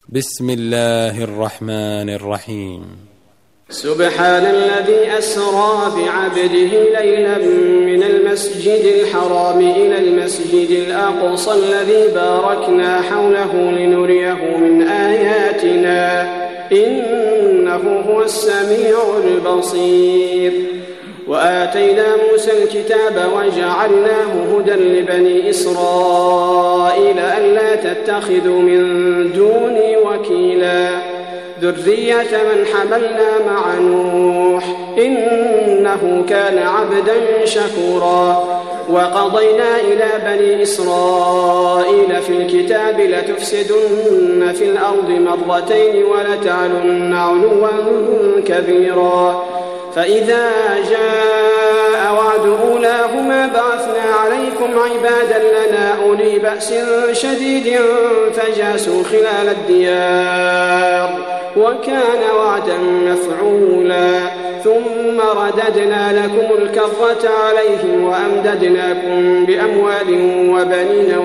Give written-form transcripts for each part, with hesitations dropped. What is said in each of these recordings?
بسم الله الرحمن الرحيم. سبحان الذي أسرى بعبده ليلا من المسجد الحرام إلى المسجد الأقصى الذي باركنا حوله لنريه من آياتنا إنه هو السميع البصير. وآتينا موسى الكتاب وجعلناه هدى لبني إسرائيل ألا تتخذوا من دوني وكيلا ذرية من حملنا مع نوح إنه كان عبدا شكورا. وقضينا إلى بني إسرائيل في الكتاب لتفسدن في الأرض مرتين ولتعلن علوا كبيرا. فإذا جاء وعد أولاهما بعثنا عليكم عبادا لنا أولي بأس شديد فجاسوا خلال الديار وكان وعدا مفعولا. ثم رددنا لكم الكرة عليهم وأمددناكم بأموال وبنين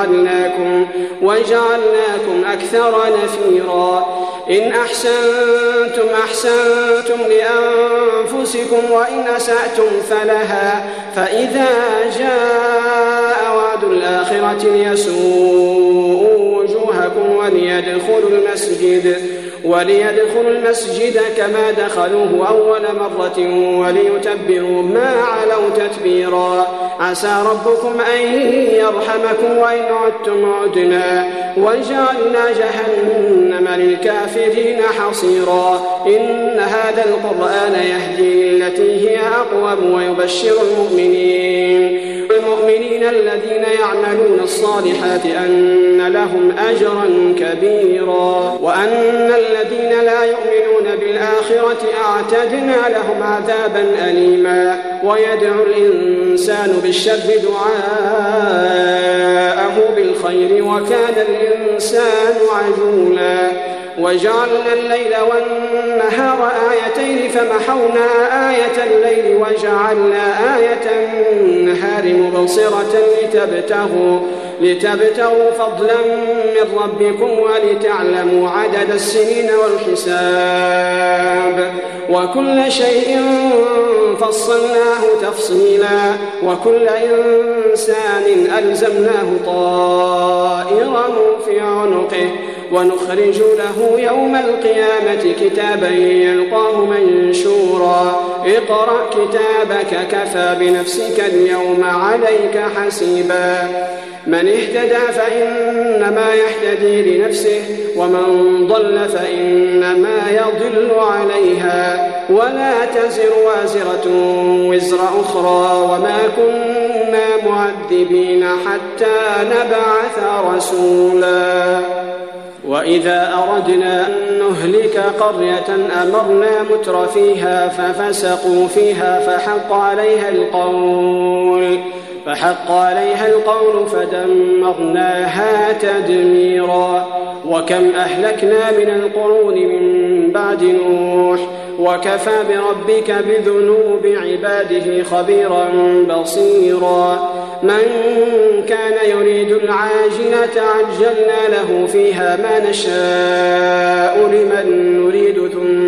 وجعلناكم أكثر نفيرا. إن أحسنتم أحسنتم لأنفسكم وإن أسأتم فلها. فإذا جاء وعد الآخرة ليسوءوا وجوهكم وليدخلوا المسجد كما دخلوه أول مرة وليتبروا ما علوا تتبيرا. عسى ربكم أن يرحمكم وإن عدتم عدنا وجعلنا جهنم للكافرين حصيرا. إن هذا القرآن يهدي للتي هي أقوم ويبشر المؤمنين الذين يعملون الصالحات أن لهم أجرا كبيرا وأن الذين لا يؤمنون بالآخرة أعتدنا لهم عذابا أليما. ويدعو الإنسان بالشر دعاءه بالخير وكان الإنسان عجولا. وجعلنا الليل والنهار آيتين فمحونا آية الليل وجعلنا آية النهار مبصرة لتبتغوا فضلا من ربكم ولتعلموا عدد السنين والحساب وكل شيء فصلناه تفصيلا. وكل إنسان ألزمناه طائره في عنقه ونخرج له يوم القيامة كتابا يلقاه منشورا. اقرأ كتابك كفى بنفسك اليوم عليك حسيبا. من اهتدى فإنما يهتدي لنفسه ومن ضل فإنما يضل عليها ولا تزر وازرة وزر أخرى وما كنا معذبين حتى نبعث رسولا. وإذا أردنا أن نهلك قرية أمرنا متر فيها ففسقوا فيها فحق عليها القول فدمرناها تدميرا. وكم أهلكنا من القرون من بعد نوح وكفى بربك بذنوب عباده خبيرا بصيرا. من كان يريد العاجلة عجلنا له فيها ما نشاء لمن نريد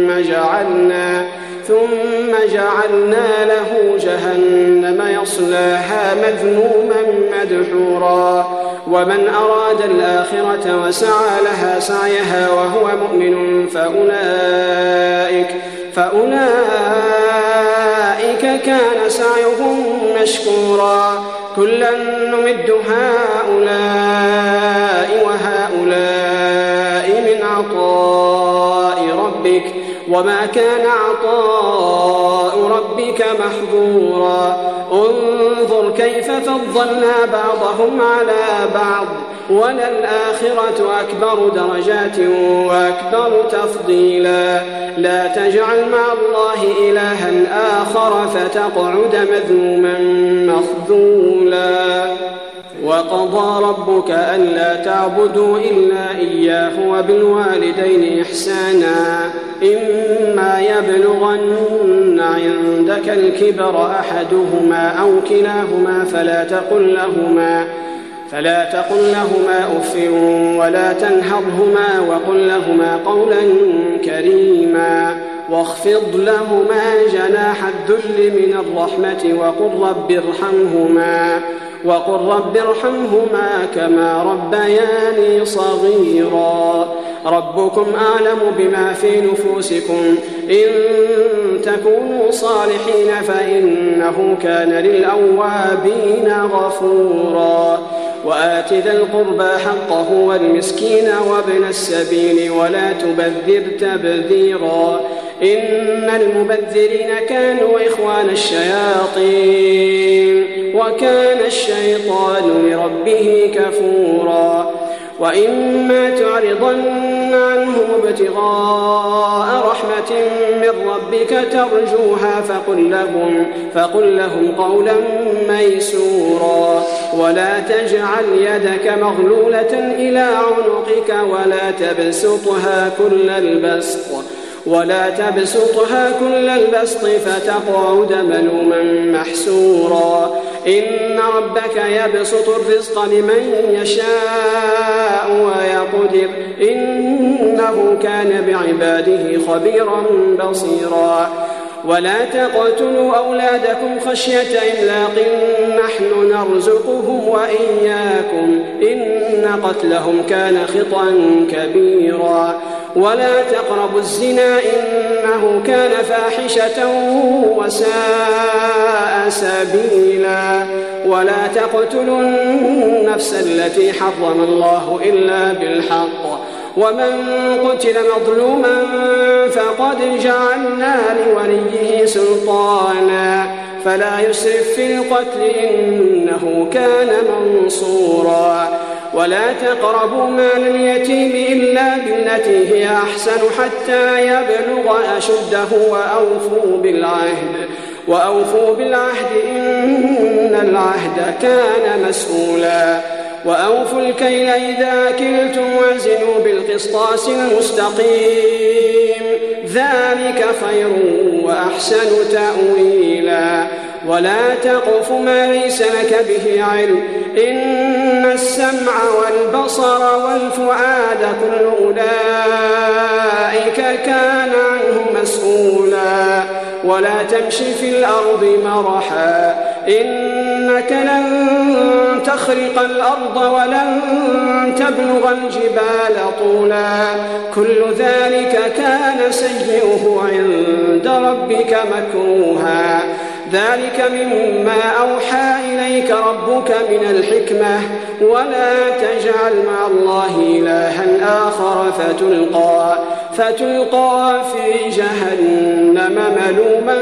ثم جعلنا له جهنم يصلاها مذموما مدحورا. ومن أراد الآخرة وسعى لها سعيها وهو مؤمن فأولئك كان سعيهم مشكورا. كلا نمد هؤلاء وهؤلاء من عطاء ربك وما كان عطاء ربك محظورا. انظر كيف فضلنا بعضهم على بعض وللآخرة أكبر درجات وأكبر تفضيلا. لا تجعل مع الله إلها آخر فتقعد مذموما مخذولا. وقضى ربك ألا تعبدوا إلا إياه وبالوالدين إحسانا إما يبلغن عندك الكبر أحدهما أو كلاهما فلا تقل لهما أف ولا تنهرهما وقل لهما قولا كريما واخفض لهما جناح الذل من الرحمة وقل رب ارحمهما كما ربياني صغيرا ربكم أعلم بما في نفوسكم إن تكونوا صالحين فإنه كان للأوابين غفورا وآت ذا القربى حقه والمسكين وابن السبيل ولا تبذر تبذيرا إن المبذرين كانوا إخوان الشياطين وكان الشيطان لربه كفورا وإما تعرضن عنهم ابتغاء رحمة من ربك ترجوها فقل لهم قولا ميسورا ولا تجعل يدك مغلولة إلى عنقك ولا تبسطها كل البسط فتقعد ملوما محسورا إن ربك يبسط الرزق لمن يشاء ويقدر إنه كان بعباده خبيرا بصيرا ولا تقتلوا أولادكم خشية إملاق نحن نرزقهم وإياكم إن قتلهم كان خطأ كبيرا ولا تقربوا الزنا إنه كان فاحشة وساء سبيلا ولا تقتلوا النفس التي حرم الله إلا بالحق ومن قتل مظلوما فقد جعلنا لوليه سلطانا فلا يسرف في القتل إنه كان منصورا ولا تقربوا مال اليتيم إلا بالتي هي أحسن حتى يبلغ أشده وأوفوا بالعهد إن العهد كان مسؤولا وأوفوا الكيل إذا كلتم وزنوا بالقسطاس المستقيم ذلك خير وأحسن تأويلا ولا تقف ما ليس لك به علم إن السمع والبصر والفؤاد كل أولئك كان عنه مسؤولا ولا تمشي في الأرض مرحا إنك لن تخرق الأرض ولن تبلغ الجبال طولا كل ذلك كان سيئه عند ربك مكروها ذلك مما أوحى إليك ربك من الحكمة ولا تجعل مع الله إلها آخر فتلقى في جهنم ملوما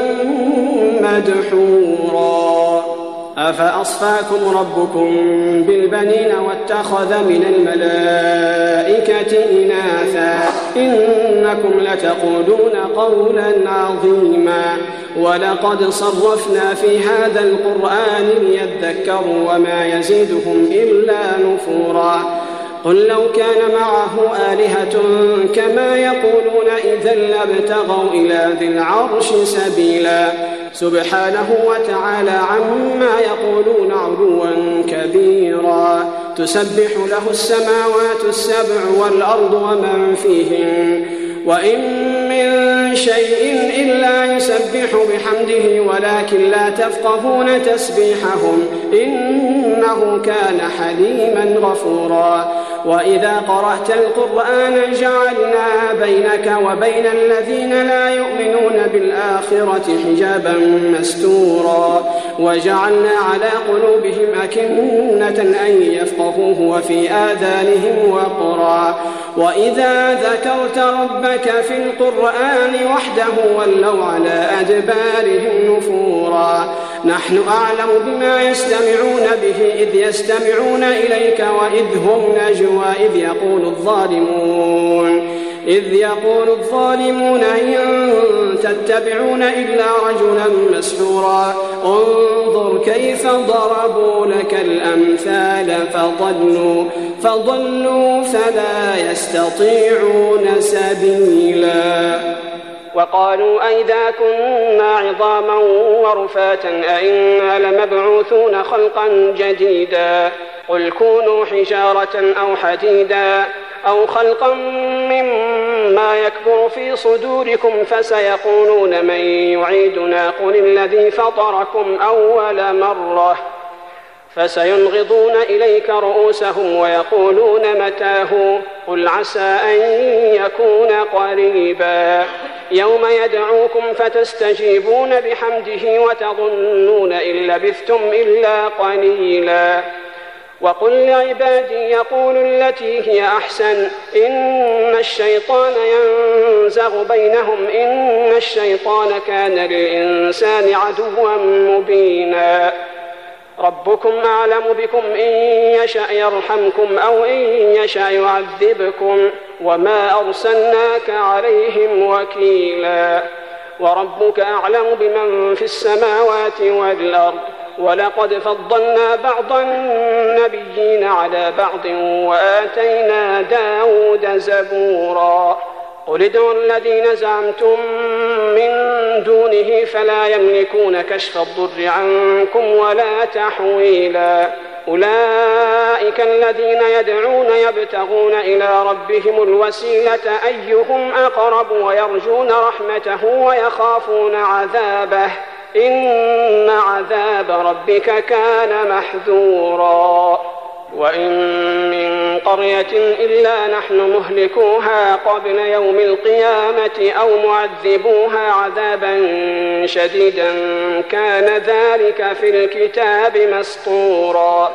مدحورا أفأصفاكم ربكم بالبنين واتخذ من الملائكة إناثا إنكم لتقولون قولا عظيما ولقد صرفنا في هذا القرآن ليذكروا وما يزيدهم إلا نفورا قل لو كان معه آلهة كما يقولون إذا لابتغوا إلى ذي العرش سبيلا سبحانه وتعالى عما يقولون علوا كبيرا تسبح له السماوات السبع والأرض ومن فيهن وإن من شيء إلا يسبح بحمده ولكن لا تفقهون تسبيحهم إنه كان حليما غفورا وإذا قرأت القرآن جعلنا بينك وبين الذين لا يؤمنون بالآخرة حجابا مستورا وجعلنا على قلوبهم أكنة أن يفقهوه وفي آذانهم وقرا وإذا ذكرت ربك في القرآن وحده ولوا على أدبارهم نفورا نحن أعلم بما يستمعون به إذ يستمعون إليك وإذ هم نجوى إذ يقول الظالمون إن تتبعون إلا رجلا مسحورا انظر كيف ضربوا لك الأمثال فضلوا فلا يستطيعون سبيلا وقالوا أئذا كنا عظاما ورفاتا أئنا لمبعوثون خلقا جديدا قل كونوا حجارة أو حديدا أو خلقا مما يكبر في صدوركم فسيقولون من يعيدنا قل الذي فطركم أول مرة فسينغضون إليك رؤوسهم ويقولون متاه قل عسى أن يكون قريبا يوم يدعوكم فتستجيبون بحمده وتظنون إن لبثتم إلا قليلا وقل لعبادي يقولوا التي هي أحسن إن الشيطان ينزغ بينهم إن الشيطان كان للإنسان عدوا مبينا ربكم أعلم بكم إن يشأ يرحمكم أو إن يشأ يعذبكم وما أرسلناك عليهم وكيلا وربك أعلم بمن في السماوات والأرض ولقد فضلنا بعض النبيين على بعض وآتينا داود زبورا قل ادعوا الذين زعمتم من دونه فلا يملكون كشف الضر عنكم ولا تحويلا أولئك الذين يدعون يبتغون إلى ربهم الوسيلة أيهم أقرب ويرجون رحمته ويخافون عذابه إن عذاب ربك كان محذورا وإن من قرية إلا نحن مهلكوها قبل يوم القيامة أو معذبوها عذابا شديدا كان ذلك في الكتاب مسطورا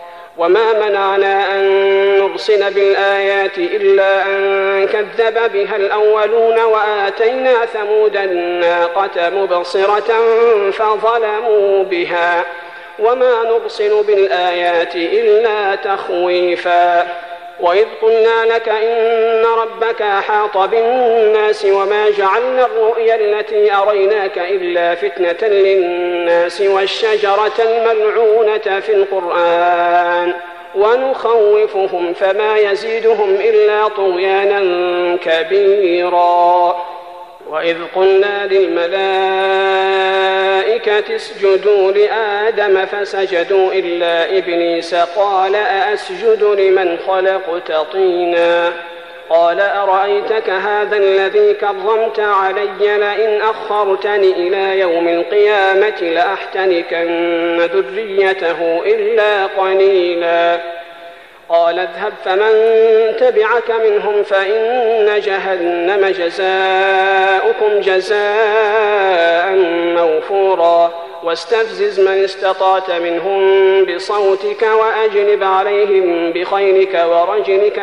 وما منعنا أن نرسل بالآيات إلا أن كذب بها الأولون وآتينا ثمود الناقة مبصرة فظلموا بها وما نرسل بالآيات إلا تخويفا وإذ قلنا لك إن ربك أحاط بالناس وما جعلنا الرؤيا التي أريناك إلا فتنة للناس والشجرة الملعونة في القرآن ونخوفهم فما يزيدهم إلا طغيانا كبيرا وإذ قلنا للملائكة اسجدوا لآدم فسجدوا إلا إبليس قال أأسجد لمن خلقت طينا قال أرأيتك هذا الذي كرمت علي لئن أخرتني إلى يوم القيامة لأحتنكن ذريته إلا قليلا قال اذهب فمن تبعك منهم فإن جهنم جزاؤكم جزاء موفورا واستفزز من استطعت منهم بصوتك وأجلب عليهم بخيلك ورجلك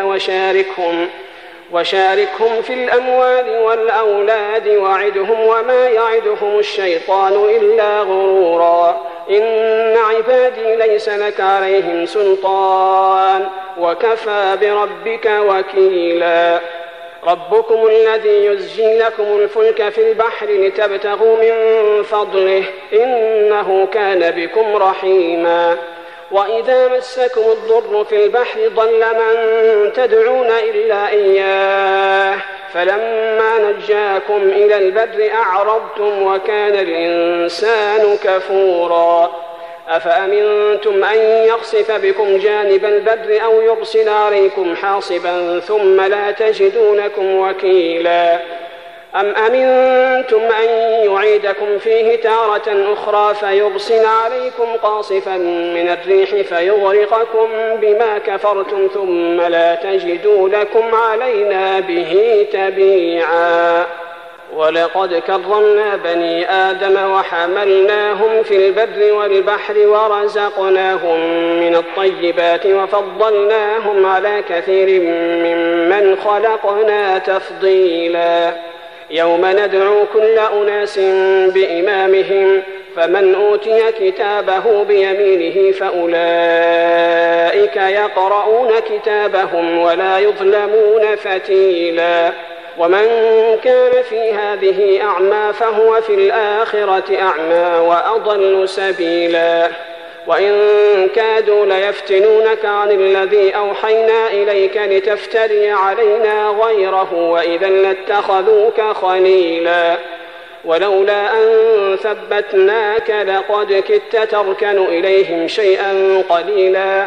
وشاركهم في الأموال والأولاد وعدهم وما يعدهم الشيطان إلا غرورا إن عبادي ليس لك عليهم سلطان وكفى بربك وكيلا ربكم الذي يزجي لكم الفلك في البحر لتبتغوا من فضله إنه كان بكم رحيما وإذا مسكم الضر في البحر ضل من تدعون إلا إياه فلما نجاكم إلى البر أعرضتم وكان الإنسان كفورا أفأمنتم أن يخسف بكم جانب البر أو يرسل عليكم حاصبا ثم لا تجدوا لكم وكيلا أم أمنتم أن يعيدكم فيه تارة أخرى فيرسل عليكم قاصفا من الريح فيغرقكم بما كفرتم ثم لا تجدوا لكم علينا به تبيعا ولقد كرمنا بني آدم وحملناهم في البر والبحر ورزقناهم من الطيبات وفضلناهم على كثير ممن خلقنا تفضيلا يوم ندعو كل أناس بإمامهم فمن أوتي كتابه بيمينه فأولئك يقرؤون كتابهم ولا يظلمون فتيلا ومن كان في هذه أعمى فهو في الآخرة أعمى وأضل سبيلا وإن كادوا ليفتنونك عن الذي أوحينا إليك لتفتري علينا غيره وإذا لاتخذوك خليلا ولولا أن ثبتناك لقد كدت تركن إليهم شيئا قليلا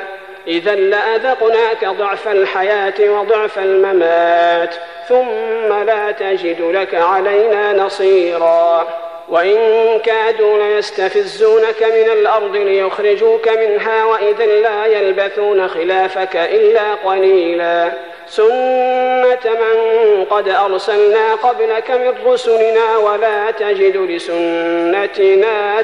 إذا لأذقناك ضعف الحياة وضعف الممات ثم لا تجد لك علينا نصيرا وإن كادوا ليستفزونك من الأرض ليخرجوك منها وإذا لا يلبثون خلافك إلا قليلا سنة من قد أرسلنا قبلك من رسلنا ولا تجد لسنتنا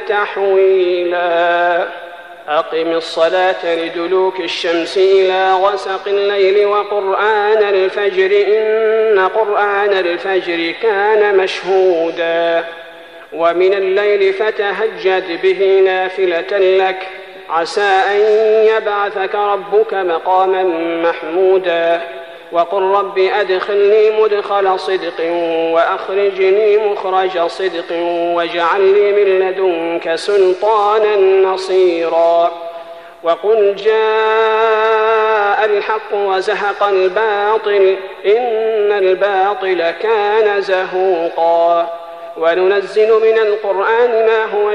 تحويلا أقم الصلاة لدلوك الشمس إلى غسق الليل وقرآن الفجر إن قرآن الفجر كان مشهودا ومن الليل فتهجد به نافلة لك عسى أن يبعثك ربك مقاما محمودا وقل رب أدخلني مدخل صدق وأخرجني مخرج صدق واجعل لي من لدنك سلطانا نصيرا وقل جاء الحق وزهق الباطل إن الباطل كان زهوقا وننزل من القرآن ما هو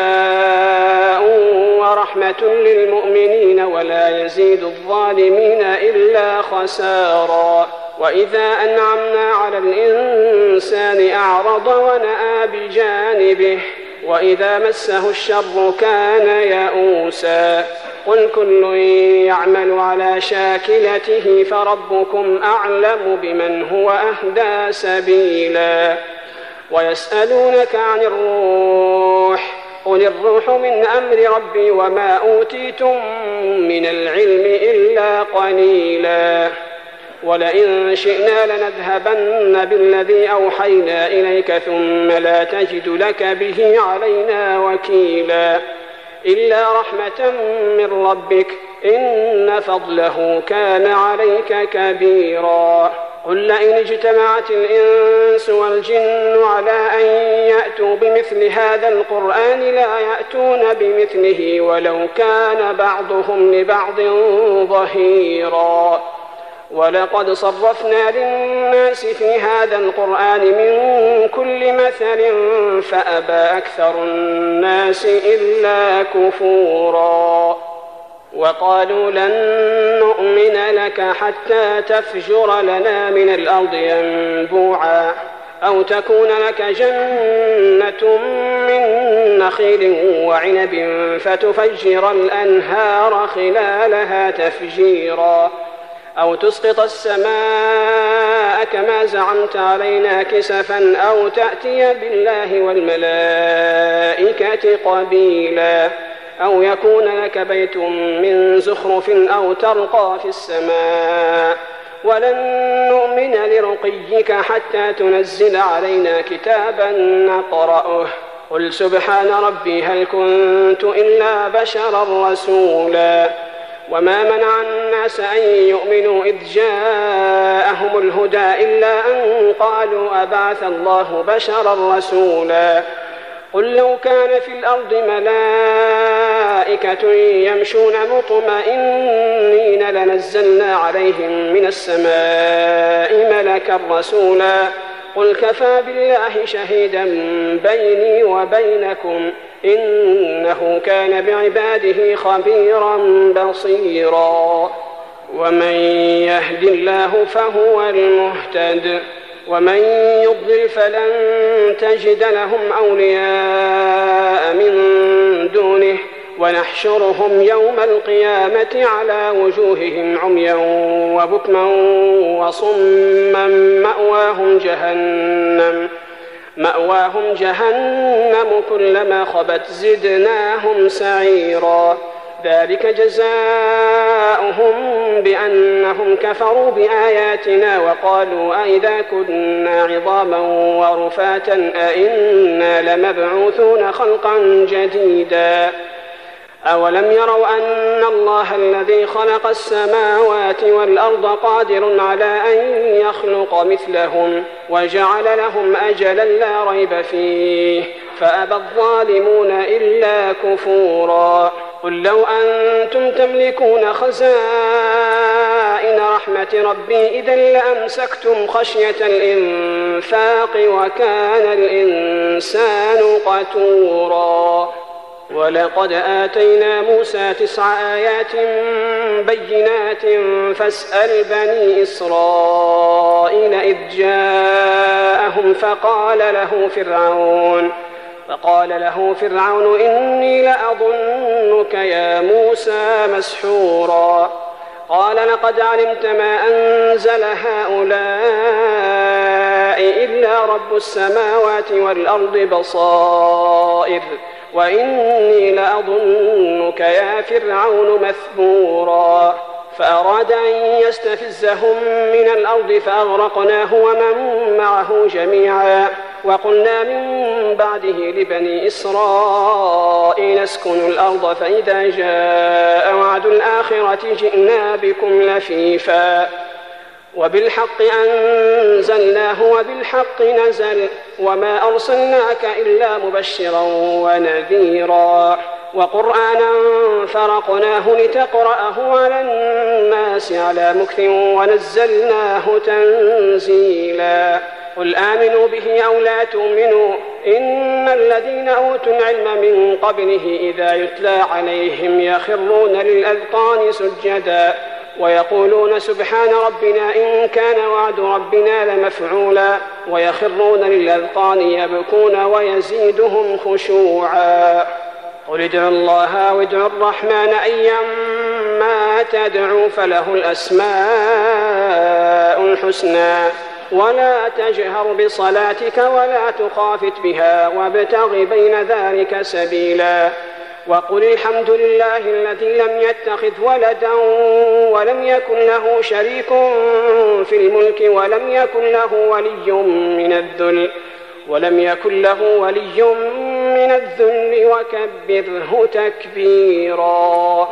شفاء ورحمة للمؤمنين ولا يزيد الظالمين إلا خسارا وإذا أنعمنا على الإنسان أعرض ونأى بجانبه وإذا مسه الشر كان يئوسا قل كل يعمل على شاكلته فربكم أعلم بمن هو أهدى سبيلا ويسألونك عن الروح قل الروح من أمر ربي وما أوتيتم من العلم إلا قليلا ولئن شئنا لنذهبن بالذي أوحينا إليك ثم لا تجد لك به علينا وكيلا إلا رحمة من ربك إن فضله كان عليك كبيرا قل لئن اجتمعت الإنس والجن على أن يأتوا بمثل هذا القرآن لا يأتون بمثله ولو كان بعضهم لبعض ظهيرا ولقد صرفنا للناس في هذا القرآن من كل مثل فأبى أكثر الناس إلا كفورا وقالوا لن نؤمن لك حتى تفجر لنا من الأرض ينبوعا أو تكون لك جنة من نخيل وعنب فتفجر الأنهار خلالها تفجيرا أو تسقط السماء كما زعمت علينا كسفا أو تأتي بالله والملائكة قبيلا أو يكون لك بيت من زخرف أو ترقى في السماء ولن نؤمن لرقيك حتى تنزل علينا كتابا نقرأه قل سبحان ربي هل كنت إلا بشرا رسولا وما منع الناس أن يؤمنوا إذ جاءهم الهدى إلا أن قالوا أبعث الله بشرا رسولا قل لو كان في الأرض ملائكة يمشون مطمئنين لنزلنا عليهم من السماء ملكا رسولا قل كفى بالله شهيدا بيني وبينكم إنه كان بعباده خبيرا بصيرا ومن يهد الله فهو المهتد ومن يضلل فلن تجد لهم أولياء من دونه ونحشرهم يوم القيامة على وجوههم عميا وبكما وصما مأواهم جهنم كلما خبت زدناهم سعيرا ذلك جزاؤهم بأنهم كفروا بآياتنا وقالوا أئذا كنا عظاما ورفاتا أئنا لمبعوثون خلقا جديدا أولم يروا أن الله الذي خلق السماوات والأرض قادر على أن يخلق مثلهم وجعل لهم أجلا لا ريب فيه فأبى الظالمون إلا كفورا قل لو أنتم تملكون خزائن رحمة ربي إذا لأمسكتم خشية الإنفاق وكان الإنسان قتورا ولقد آتينا موسى 9 آيات بينات فاسأل بني إسرائيل إذ جاءهم فقال له فرعون إني لأظنك يا موسى مسحورا. قال لقد علمت ما أنزل هؤلاء إلا رب السماوات والأرض بصائر وإني لأظنك يا فرعون مثبورا. فأراد أن يستفزهم من الأرض فأغرقناه ومن معه جميعا. وقلنا من بعده لبني إسرائيل اسكنوا الأرض فإذا جاء وعد الآخرة جئنا بكم لفيفا. وبالحق أنزلناه وبالحق نزل وما أرسلناك إلا مبشرا ونذيرا. وقرآنا فرقناه لتقرأه على الناس على مكث ونزلناه تنزيلا. قل آمنوا به أو لا تؤمنوا إن الذين أوتوا العلم من قبله إذا يتلى عليهم يخرون للأذقان سجدا ويقولون سبحان ربنا إن كان وعد ربنا لمفعولا ويخرون للأذقان يبكون ويزيدهم خشوعا. قل ادعوا الله وادعوا الرحمن أيما تدعوا فله الأسماء الحسنى ولا تجهر بصلاتك ولا تخافت بها وابتغ بين ذلك سبيلا. وقل الحمد لله الذي لم يتخذ ولدا ولم يكن له شريك في الملك ولم يكن له ولي من الذل وكبره تكبيرا.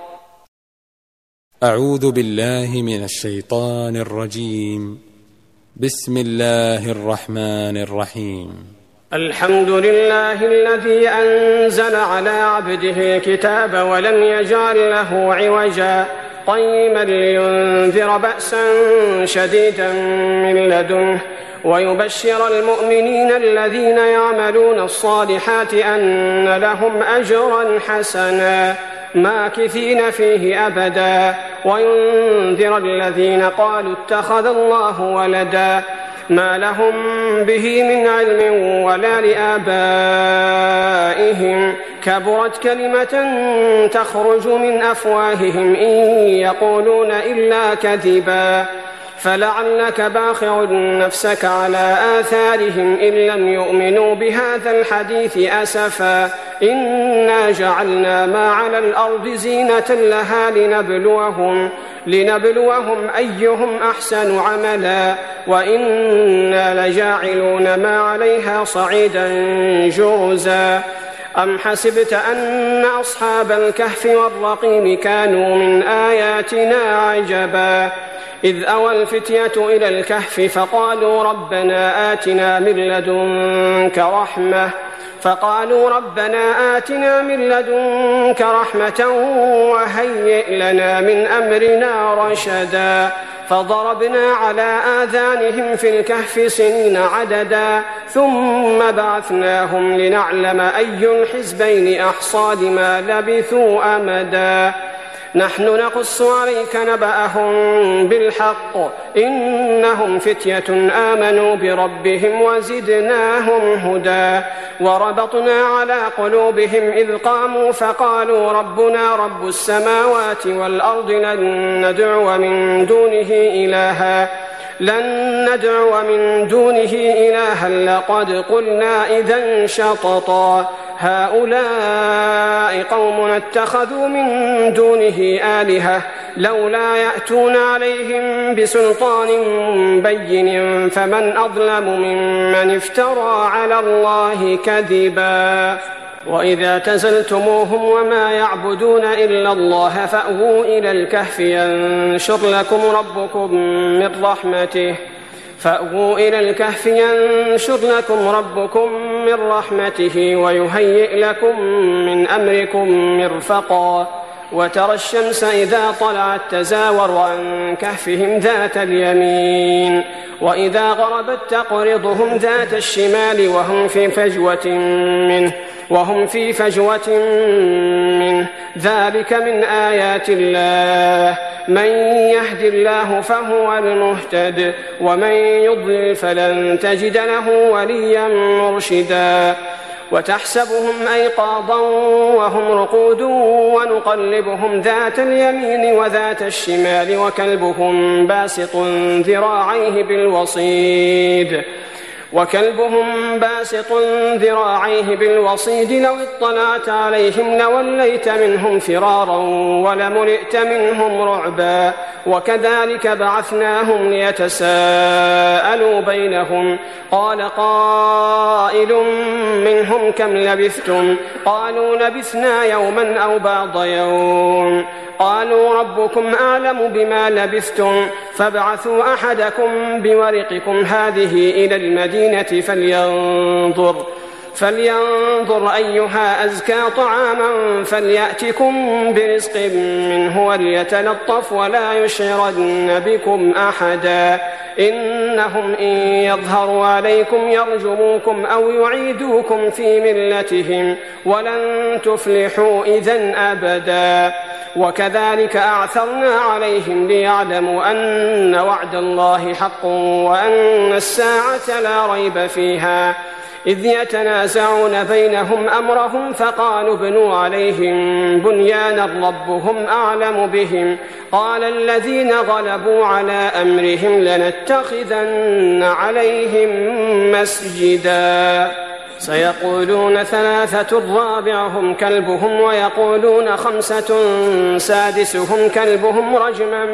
أعوذ بالله من الشيطان الرجيم. بسم الله الرحمن الرحيم. الحمد لله الذي أنزل على عبده الكتاب ولم يجعل له عوجا قيما لينذر بأسا شديدا من لدنه ويبشر المؤمنين الذين يعملون الصالحات أن لهم أجرا حسنا ماكثين فيه أبدا وينذر الذين قالوا اتخذ الله ولدا ما لهم به من علم ولا لآبائهم كبرت كلمة تخرج من أفواههم إن يقولون إلا كذبا فلعلك باخع نفسك على آثارهم إن لم يؤمنوا بهذا الحديث أسفا إنا جعلنا ما على الأرض زينة لها لنبلوهم أيهم أحسن عملا وإنا لجاعلون ما عليها صعيدا جرزا. أم حسبت أن أصحاب الكهف والرقيم كانوا من آياتنا عجبا إذ أوى الفتية إلى الكهف فقالوا ربنا آتنا من لدنك رحمة وهيئ لنا من أمرنا رشدا فضربنا على آذانهم في الكهف سنين عددا ثم بعثناهم لنعلم أي الحزبين أحصى لما لبثوا أمدا نحن نقص عليك نبأهم بالحق إنهم فتية آمنوا بربهم وزدناهم هدى وربطنا على قلوبهم إذ قاموا فقالوا ربنا رب السماوات والأرض لن ندعو من دونه إلها لقد قلنا إذا شططا هؤلاء قوم اتخذوا من دونه آلهة لولا يأتون عليهم بسلطان بين فمن أظلم ممن افترى على الله كذبا وإذا اعتزلتموهم وما يعبدون إلا الله فأووا إلى الكهف ينشر لكم ربكم من رحمته ويهيئ لكم من أمركم مرفقا وترى الشمس إذا طلعت تزاور عن كهفهم ذات اليمين وإذا غربت تقرضهم ذات الشمال وهم في فجوة منه ذلك من آيات الله من يهد الله فهو المهتد ومن يضلل فلن تجد له وليا مرشدا وتحسبهم أيقاظا وهم رقود ونقلبهم ذات اليمين وذات الشمال وكلبهم باسط ذراعيه بالوصيد لو اطلعت عليهم لوليت منهم فرارا ولملئت منهم رعبا وكذلك بعثناهم ليتساءلوا بينهم قال قائل منهم كم لبثتم قالوا لبثنا يوما أو بعض يوم قالوا ربكم أعلم بما لبثتم فابعثوا أحدكم بورقكم هذه إلى المدينة فلينظر أيها أزكى طعاما فليأتكم برزق منه وليتلطف ولا يشعرن بكم أحدا إنهم إن يظهروا عليكم يرجموكم أو يعيدوكم في ملتهم ولن تفلحوا إذن أبدا وكذلك أعثرنا عليهم ليعلموا أن وعد الله حق وأن الساعة لا ريب فيها إذ يتنازعون بينهم أمرهم فقالوا ابنوا عليهم بنيانا ربهم أعلم بهم قال الذين غلبوا على أمرهم لنتخذن عليهم مسجدا سيقولون 3 رابعهم كلبهم ويقولون 5 سادسهم كلبهم رجما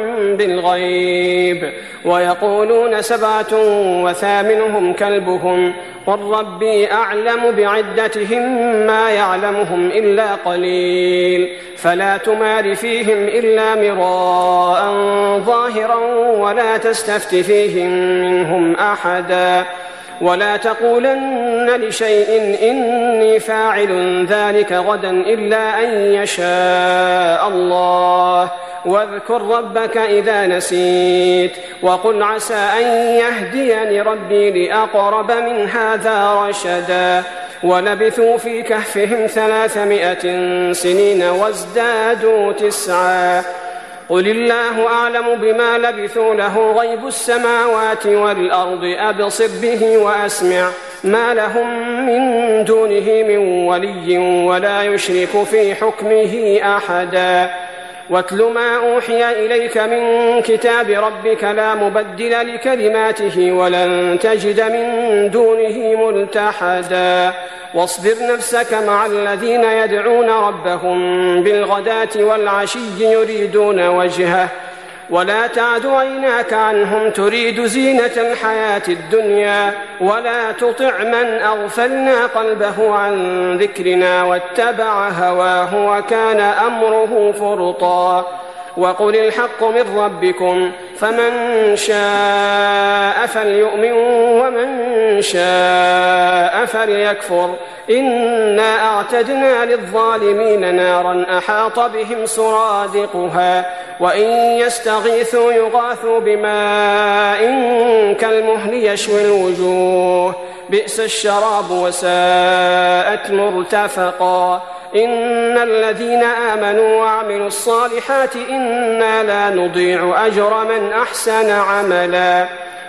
بالغيب ويقولون 7 وثامنهم كلبهم قل ربي أعلم بعدتهم ما يعلمهم إلا قليل فلا تمار فيهم إلا مراء ظاهرا ولا تستفت فيهم منهم أحدا ولا تقولن لشيء إني فاعل ذلك غدا إلا أن يشاء الله واذكر ربك إذا نسيت وقل عسى أن يهديني ربي لأقرب من هذا رشدا ولبثوا في كهفهم 300 سنين وازدادوا 9 قل الله أعلم بما لبثوا له غيب السماوات والأرض أبصر به وأسمع ما لهم من دونه من ولي ولا يشرك في حكمه أحدا واتل ما أوحي إليك من كتاب ربك لا مبدل لكلماته ولن تجد من دونه ملتحدا واصبر نفسك مع الذين يدعون ربهم بالغداة والعشي يريدون وجهه ولا تعد عيناك عنهم تريد زينة الحياة الدنيا ولا تطع من أغفلنا قلبه عن ذكرنا واتبع هواه وكان أمره فرطا وقل الحق من ربكم فمن شاء فليؤمن ومن شاء فليكفر إنا أعتدنا للظالمين نارا أحاط بهم سرادقها وإن يستغيثوا يغاثوا بماء كالمهل يشوي الوجوه بئس الشراب وساءت مرتفقا إن الذين آمنوا وعملوا الصالحات إنا لا نضيع أجر من أحسن عملا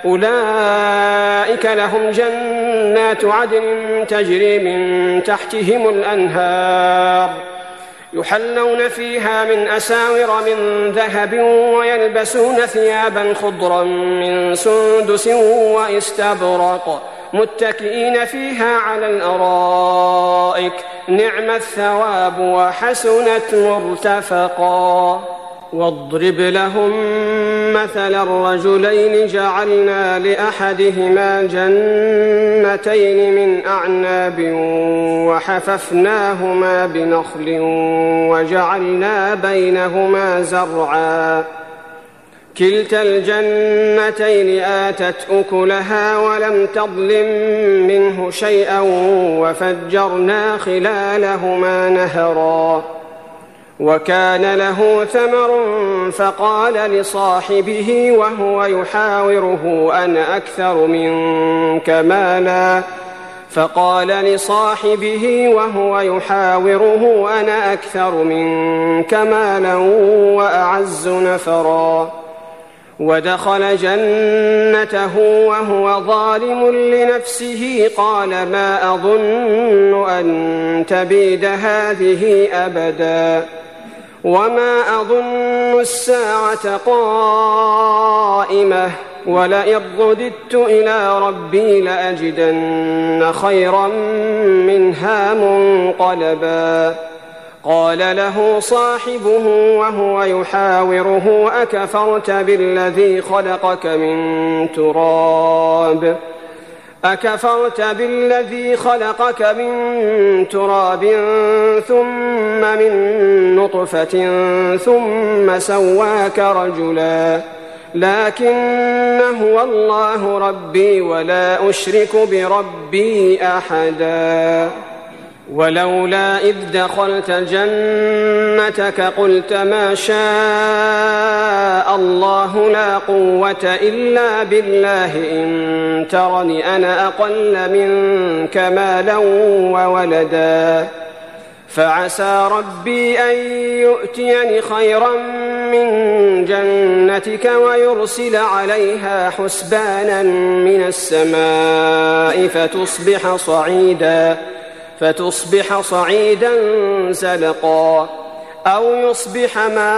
أولئك لهم جنات عدن تجري من تحتهم الأنهار يحلون فيها من أساور من ذهب ويلبسون ثيابا خضرا من سندس واستبرق متكئين فيها على الأرائك نعم الثواب وحسنت مرتفقا واضرب لهم مثل الرجلين جعلنا لأحدهما جنتين من أعناب وحففناهما بنخل وجعلنا بينهما زرعا كلتا الجنتين آتت أكلها ولم تظلم منه شيئا وفجرنا خلالهما نهرا وكان له ثمر فقال لصاحبه وهو يحاوره أنا أكثر منك مالا وأعز نفرا. ودخل جنته وهو ظالم لنفسه قال ما أظن أن تبيد هذه أبدا وما أظن الساعة قائمة ولئن رددت إلى ربي لأجدن خيرا منها منقلبا. قال له صاحبه وهو يحاوره أكفرت بالذي خلقك من تراب ثم من نطفة ثم سواك رجلا لكن هو الله ربي ولا أشرك بربي أحدا. ولولا إذ دخلت جنتك قلت ما شاء الله لا قوة إلا بالله إن ترني أنا أقل منك مالا وولدا فعسى ربي أن يؤتيني خيرا من جنتك ويرسل عليها حسبانا من السماء فتصبح صعيدا زلقا أو يصبح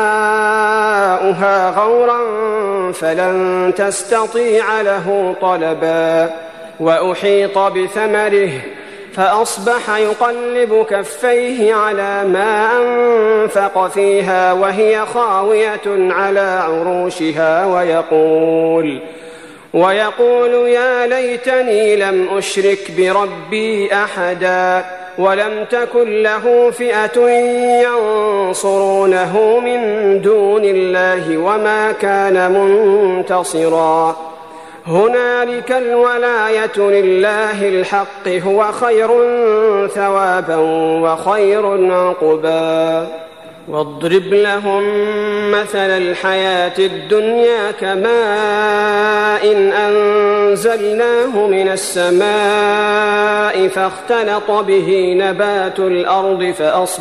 ماؤها غورا فلن تستطيع له طلبا. وأحيط بثمره فأصبح يقلب كفيه على ما أنفق فيها وهي خاوية على عروشها ويقول يا ليتني لم أشرك بربي أحدا ولم تكن له فئة ينصرونه من دون الله وما كان منتصرا. هنالك الولاية لله الحق هو خير ثوابا وخير عقبا. واضرب لهم مثل الحياة الدنيا كماء أنزلناه من السماء فاختلط به نبات الأرض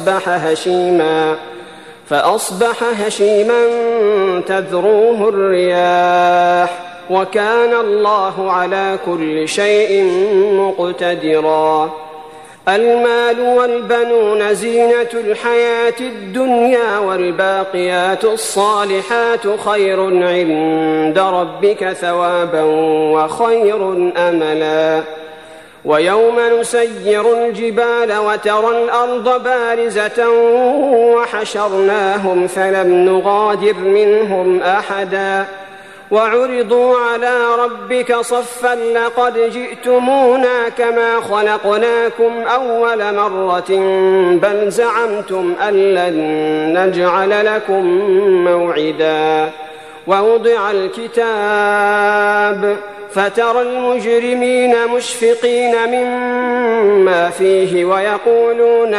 فأصبح هشيما تذروه الرياح وكان الله على كل شيء مقتدرا. المال والبنون زينة الحياة الدنيا والباقيات الصالحات خير عند ربك ثوابا وخير أملا. ويوم نسير الجبال وترى الأرض بارزة وحشرناهم فلم نغادر منهم أحدا وعرضوا على ربك صفا لقد جئتمونا كما خلقناكم أول مرة بل زعمتم أن لن نجعل لكم موعدا. ووضع الكتاب فترى المجرمين مشفقين مما فيه ويقولون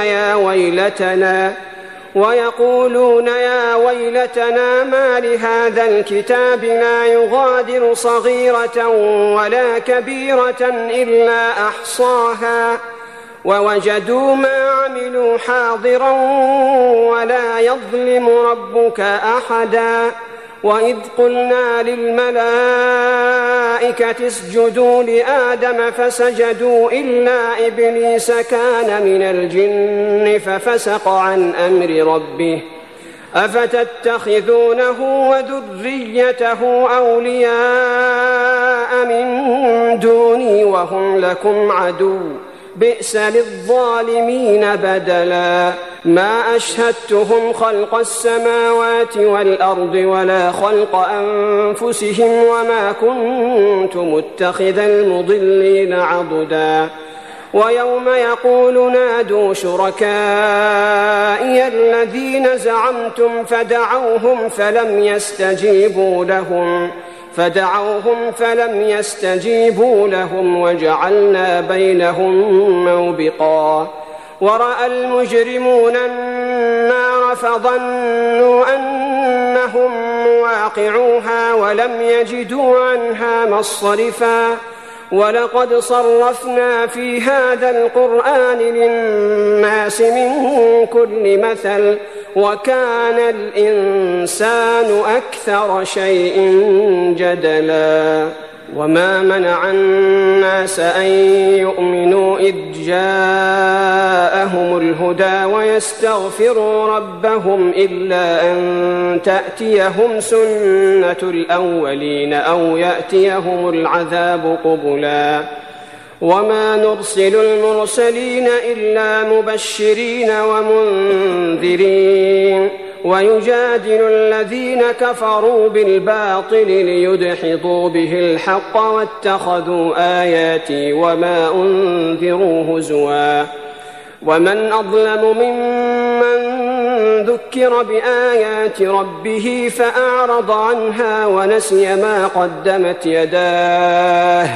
يا ويلتنا ما لهذا الكتاب لا يغادر صغيرة ولا كبيرة إلا أحصاها ووجدوا ما عملوا حاضرا ولا يظلم ربك أحدا. وإذ قلنا للملائكة اسجدوا لآدم فسجدوا إلا إبليس كان من الجن ففسق عن أمر ربه أفتتخذونه وذريته أولياء من دوني وهم لكم عدو بئس للظالمين بدلا. ما أشهدتهم خلق السماوات والأرض ولا خلق أنفسهم وما كنت متخذ المضلين عضدا. ويوم يقول نادوا شركائي الذين زعمتم فدعوهم فلم يستجيبوا لهم وجعلنا بينهم موبقا. ورأى المجرمون النار فظنوا أنهم مواقعوها ولم يجدوا عنها مصرفا ولقد صرفنا في هذا القرآن للناس من كل مثل وكان الإنسان أكثر شيء جدلا وما منع الناس أن يؤمنوا إذ جاءهم الهدى ويستغفروا ربهم إلا أن تأتيهم سنة الأولين أو يأتيهم العذاب قبلا وما نرسل المرسلين إلا مبشرين ومنذرين ويجادل الذين كفروا بالباطل ليدحضوا به الحق واتخذوا آياتي وما أنذروا هزوا ومن أظلم ممن ذكر بآيات ربه فأعرض عنها ونسي ما قدمت يداه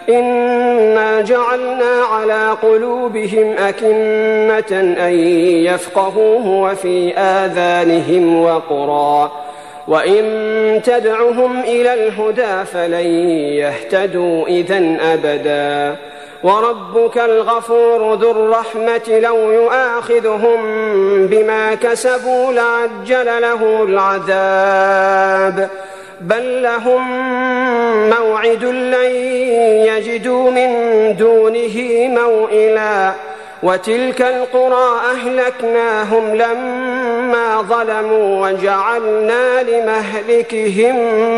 إنا جعلنا على قلوبهم أكنة أن يفقهوه وفي آذانهم وقرا وإن تدعهم إلى الهدى فلن يهتدوا إذن أبدا وربك الغفور ذو الرحمة لو يؤاخذهم بما كسبوا لعجل لهم العذاب بل لهم موعد لن يجدوا من دونه موئلا وتلك القرى أهلكناهم لما ظلموا وجعلنا لمهلكهم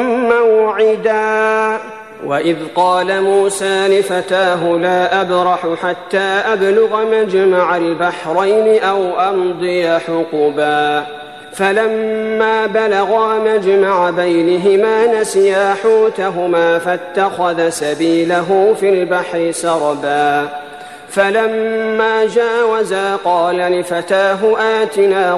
موعدا وإذ قال موسى لفتاه لا أبرح حتى أبلغ مجمع البحرين أو أمضي حقبا فلما بلغا مجمع بينهما نسيا حوتهما فاتخذ سبيله في البحر سربا فلما جاوزا قال لفتاه آتنا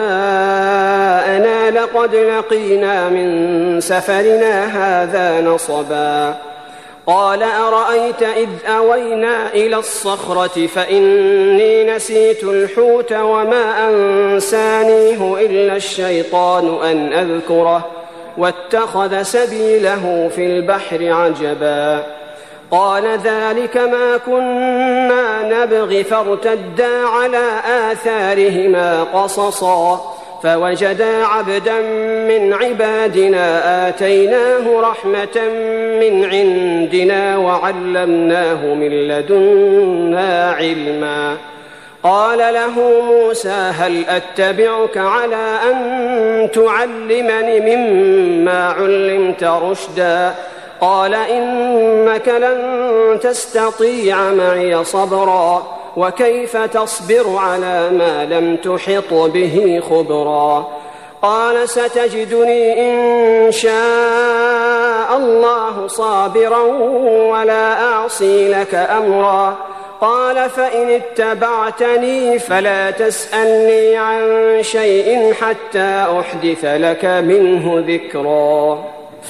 غداءنا لقد لقينا من سفرنا هذا نصبا قال أرأيت إذ أوينا إلى الصخرة فإني نسيت الحوت وما أنسانيه إلا الشيطان أن أذكره واتخذ سبيله في البحر عجبا قال ذلك ما كنا نبغي فارتدا على آثارهما قصصا فوجدا عبدا من عبادنا آتيناه رحمة من عندنا وعلمناه من لدنا علما قال له موسى هل أتبعك على أن تعلمني مما علمت رشدا قال إنك لن تستطيع معي صبرا وكيف تصبر على ما لم تحط به خبرا قال ستجدني إن شاء الله صابرا ولا أعصي لك أمرا قال فإن اتبعتني فلا تسألني عن شيء حتى أحدث لك منه ذكرا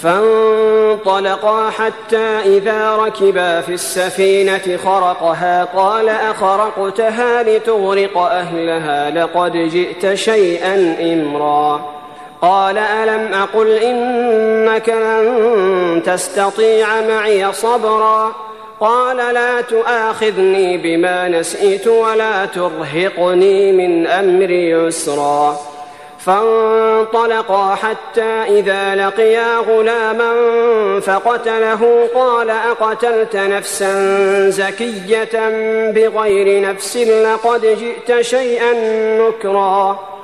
فانطلقا حتى إذا ركبا في السفينة خرقها قال أخرقتها لتغرق أهلها لقد جئت شيئا إمرا قال ألم أقل إنك لن تستطيع معي صبرا قال لا تؤاخذني بما نسيت ولا ترهقني من أمري يسرا فانطلقا حتى إذا لقيا غلاما فقتله قال أقتلت نفسا زكية بغير نفس لقد جئت شيئا نكرا